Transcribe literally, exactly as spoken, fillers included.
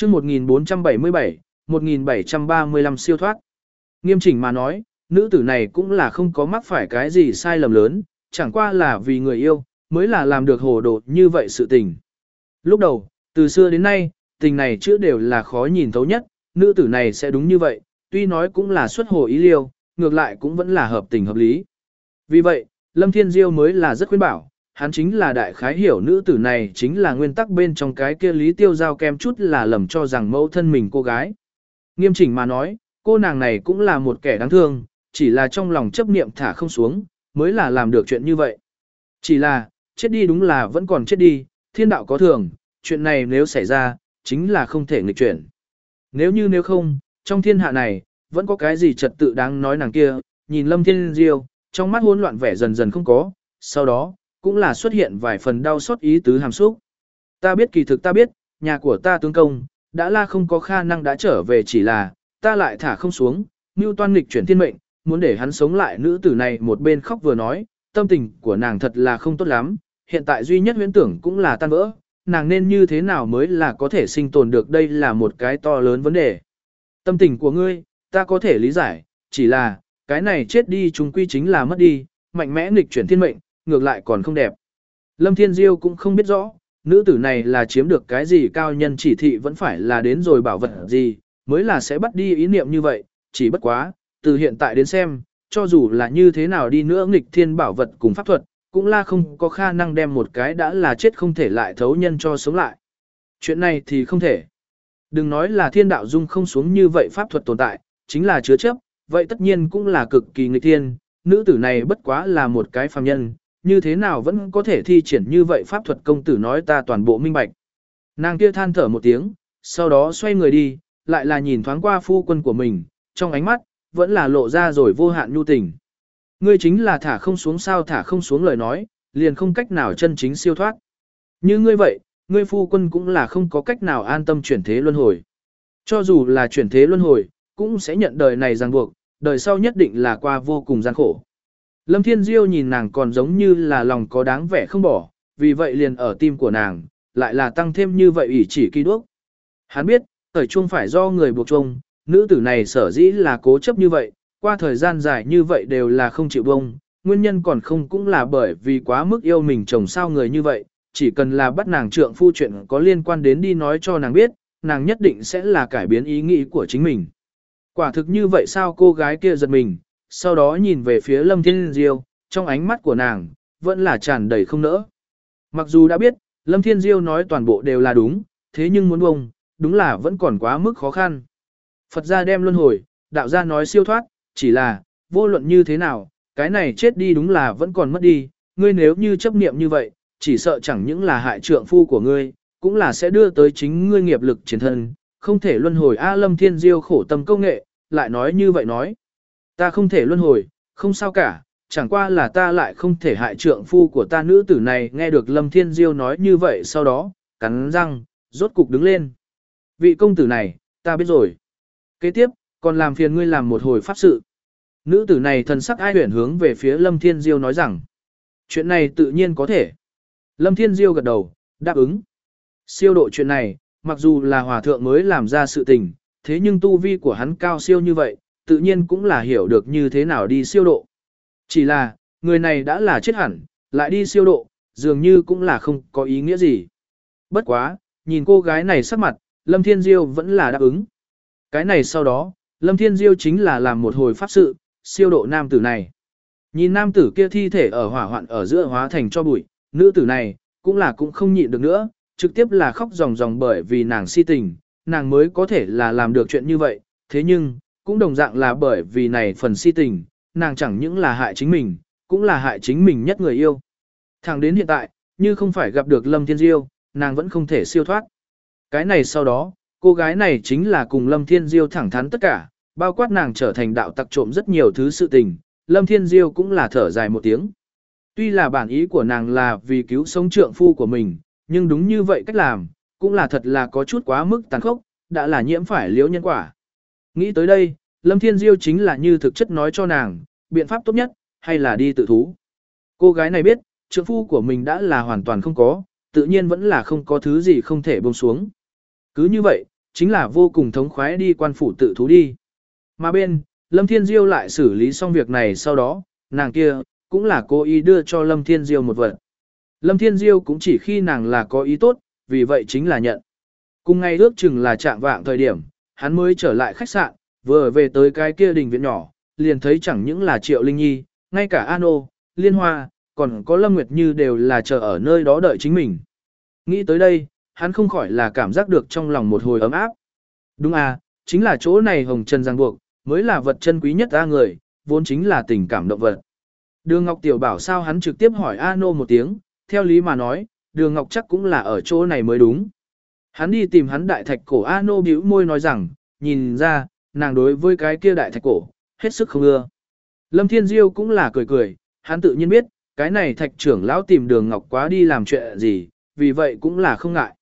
chương một nghìn bốn trăm bảy mươi bảy, một nghìn bảy trăm ba mươi lăm siêu thoát. Nghiêm chỉnh mà nói, nữ tử này cũng là không có mắc phải cái gì sai lầm lớn, chẳng qua là vì người yêu, mới là làm được hồ đồ như vậy sự tình. Lúc đầu, từ xưa đến nay, tình này chữa đều là khó nhìn thấu nhất, nữ tử này sẽ đúng như vậy, tuy nói cũng là xuất hồ ý liêu, ngược lại cũng vẫn là hợp tình hợp lý. Vì vậy, Lâm Thiên Diêu mới là rất khuyên bảo, hắn chính là đại khái hiểu nữ tử này chính là nguyên tắc bên trong cái kia lý tiêu giao kem chút là lầm cho rằng mẫu thân mình cô gái. Nghiêm chỉnh mà nói, cô nàng này cũng là một kẻ đáng thương, chỉ là trong lòng chấp niệm thả không xuống, mới là làm được chuyện như vậy. Chỉ là, chết đi đúng là vẫn còn chết đi, thiên đạo có thường, chuyện này nếu xảy ra, chính là không thể nghịch chuyển. Nếu như nếu không, trong thiên hạ này, vẫn có cái gì trật tự đáng nói nàng kia, nhìn Lâm Thiên Diêu, trong mắt hỗn loạn vẻ dần dần không có, sau đó, cũng là xuất hiện vài phần đau xót ý tứ hàm xúc. Ta biết kỳ thực ta biết, nhà của ta tướng công, đã là không có khả năng đã trở về chỉ là, ta lại thả không xuống, mưu toan nghịch chuyển thiên mệnh, muốn để hắn sống lại. Nữ tử này một bên khóc vừa nói, tâm tình của nàng thật là không tốt lắm, hiện tại duy nhất huyễn tưởng cũng là tan vỡ, nàng nên như thế nào mới là có thể sinh tồn được, đây là một cái to lớn vấn đề. Tâm tình của ngươi, ta có thể lý giải, chỉ là, cái này chết đi chúng quy chính là mất đi, mạnh mẽ nghịch chuyển thiên mệnh, ngược lại còn không đẹp. Lâm Thiên Diêu cũng không biết rõ, nữ tử này là chiếm được cái gì cao nhân chỉ thị vẫn phải là đến rồi bảo vật gì, mới là sẽ bắt đi ý niệm như vậy, chỉ bất quá, từ hiện tại đến xem, cho dù là như thế nào đi nữa nghịch thiên bảo vật cùng pháp thuật, cũng là không có khả năng đem một cái đã là chết không thể lại thấu nhân cho sống lại. Chuyện này thì không thể. Đừng nói là thiên đạo dung không xuống như vậy pháp thuật tồn tại, chính là chứa chấp, vậy tất nhiên cũng là cực kỳ nghịch thiên, nữ tử này bất quá là một cái phàm nhân, như thế nào vẫn có thể thi triển như vậy pháp thuật. Công tử nói ta toàn bộ minh bạch. Nàng kia than thở một tiếng, sau đó xoay người đi, lại là nhìn thoáng qua phu quân của mình, trong ánh mắt, vẫn là lộ ra rồi vô hạn nhu tình. Ngươi chính là thả không xuống sao, thả không xuống lời nói, liền không cách nào chân chính siêu thoát. Như ngươi vậy, ngươi phu quân cũng là không có cách nào an tâm chuyển thế luân hồi. Cho dù là chuyển thế luân hồi, cũng sẽ nhận đời này ràng buộc, đời sau nhất định là qua vô cùng gian khổ. Lâm Thiên Diêu nhìn nàng còn giống như là lòng có đáng vẻ không bỏ, vì vậy liền ở tim của nàng, lại là tăng thêm như vậy ủy chỉ kỳ đuốc. Hắn biết, thời chuông phải do người buộc chuông, nữ tử này sở dĩ là cố chấp như vậy, qua thời gian dài như vậy đều là không chịu bông, nguyên nhân còn không cũng là bởi vì quá mức yêu mình chồng sao người như vậy, chỉ cần là bắt nàng trượng phu chuyện có liên quan đến đi nói cho nàng biết, nàng nhất định sẽ là cải biến ý nghĩ của chính mình. Quả thực như vậy sao, cô gái kia giật mình, sau đó nhìn về phía Lâm Thiên Diêu, trong ánh mắt của nàng, vẫn là tràn đầy không nỡ. Mặc dù đã biết, Lâm Thiên Diêu nói toàn bộ đều là đúng, thế nhưng muốn bông, đúng là vẫn còn quá mức khó khăn. Phật gia đem luân hồi, đạo gia nói siêu thoát, chỉ là, vô luận như thế nào, cái này chết đi đúng là vẫn còn mất đi, ngươi nếu như chấp niệm như vậy, chỉ sợ chẳng những là hại trượng phu của ngươi, cũng là sẽ đưa tới chính ngươi nghiệp lực chiến thân, không thể luân hồi. A Lâm Thiên Diêu khổ tâm công nghệ, lại nói như vậy nói. Ta không thể luân hồi, không sao cả, chẳng qua là ta lại không thể hại trượng phu của ta. Nữ tử này nghe được Lâm Thiên Diêu nói như vậy sau đó, cắn răng, rốt cục đứng lên. Vị công tử này, ta biết rồi. Kế tiếp, còn làm phiền ngươi làm một hồi pháp sự. Nữ tử này thần sắc ai huyển hướng về phía Lâm Thiên Diêu nói rằng, chuyện này tự nhiên có thể. Lâm Thiên Diêu gật đầu, đáp ứng. Siêu độ chuyện này, mặc dù là hòa thượng mới làm ra sự tình, thế nhưng tu vi của hắn cao siêu như vậy, tự nhiên cũng là hiểu được như thế nào đi siêu độ. Chỉ là, người này đã là chết hẳn, lại đi siêu độ, dường như cũng là không có ý nghĩa gì. Bất quá, nhìn cô gái này sắc mặt, Lâm Thiên Diêu vẫn là đáp ứng. Cái này sau đó, Lâm Thiên Diêu chính là làm một hồi pháp sự, siêu độ nam tử này. Nhìn nam tử kia thi thể ở hỏa hoạn ở giữa hóa thành cho bụi, nữ tử này, cũng là cũng không nhịn được nữa, trực tiếp là khóc ròng ròng bởi vì nàng si tình, nàng mới có thể là làm được chuyện như vậy, thế nhưng, cũng đồng dạng là bởi vì này phần si tình, nàng chẳng những là hại chính mình, cũng là hại chính mình nhất người yêu. Thẳng đến hiện tại, như không phải gặp được Lâm Thiên Diêu, nàng vẫn không thể siêu thoát. Cái này sau đó, cô gái này chính là cùng Lâm Thiên Diêu thẳng thắn tất cả, bao quát nàng trở thành đạo tặc trộm rất nhiều thứ sự tình, Lâm Thiên Diêu cũng là thở dài một tiếng. Tuy là bản ý của nàng là vì cứu sống trượng phu của mình, nhưng đúng như vậy cách làm, cũng là thật là có chút quá mức tàn khốc, đã là nhiễm phải liễu nhân quả. Nghĩ tới đây, Lâm Thiên Diêu chính là như thực chất nói cho nàng, biện pháp tốt nhất, hay là đi tự thú. Cô gái này biết, trượng phu của mình đã là hoàn toàn không có, tự nhiên vẫn là không có thứ gì không thể buông xuống. Cứ như vậy, chính là vô cùng thống khoái đi quan phủ tự thú đi. Mà bên, Lâm Thiên Diêu lại xử lý xong việc này sau đó, nàng kia, cũng là cố ý đưa cho Lâm Thiên Diêu một vật. Lâm Thiên Diêu cũng chỉ khi nàng là có ý tốt, vì vậy chính là nhận. Cùng ngày ước chừng là trạng vạng thời điểm, hắn mới trở lại khách sạn, vừa về tới cái kia đình viện nhỏ, liền thấy chẳng những là Triệu Linh Nhi, ngay cả An Ô, Liên Hoa, còn có Lâm Nguyệt Như đều là chờ ở nơi đó đợi chính mình. Nghĩ tới đây, hắn không khỏi là cảm giác được trong lòng một hồi ấm áp. Đúng à, chính là chỗ này hồng trần ràng buộc, mới là vật chân quý nhất ta người, vốn chính là tình cảm động vật. Đường Ngọc Tiểu bảo sao hắn trực tiếp hỏi An Ô một tiếng, theo lý mà nói, Đường Ngọc chắc cũng là ở chỗ này mới đúng. Hắn đi tìm hắn đại thạch cổ An Ô bĩu môi nói rằng, nhìn ra, nàng đối với cái kia đại thạch cổ, hết sức không ưa. Lâm Thiên Diêu cũng là cười cười, hắn tự nhiên biết, cái này thạch trưởng lão tìm Đường Ngọc quá đi làm chuyện gì, vì vậy cũng là không ngại.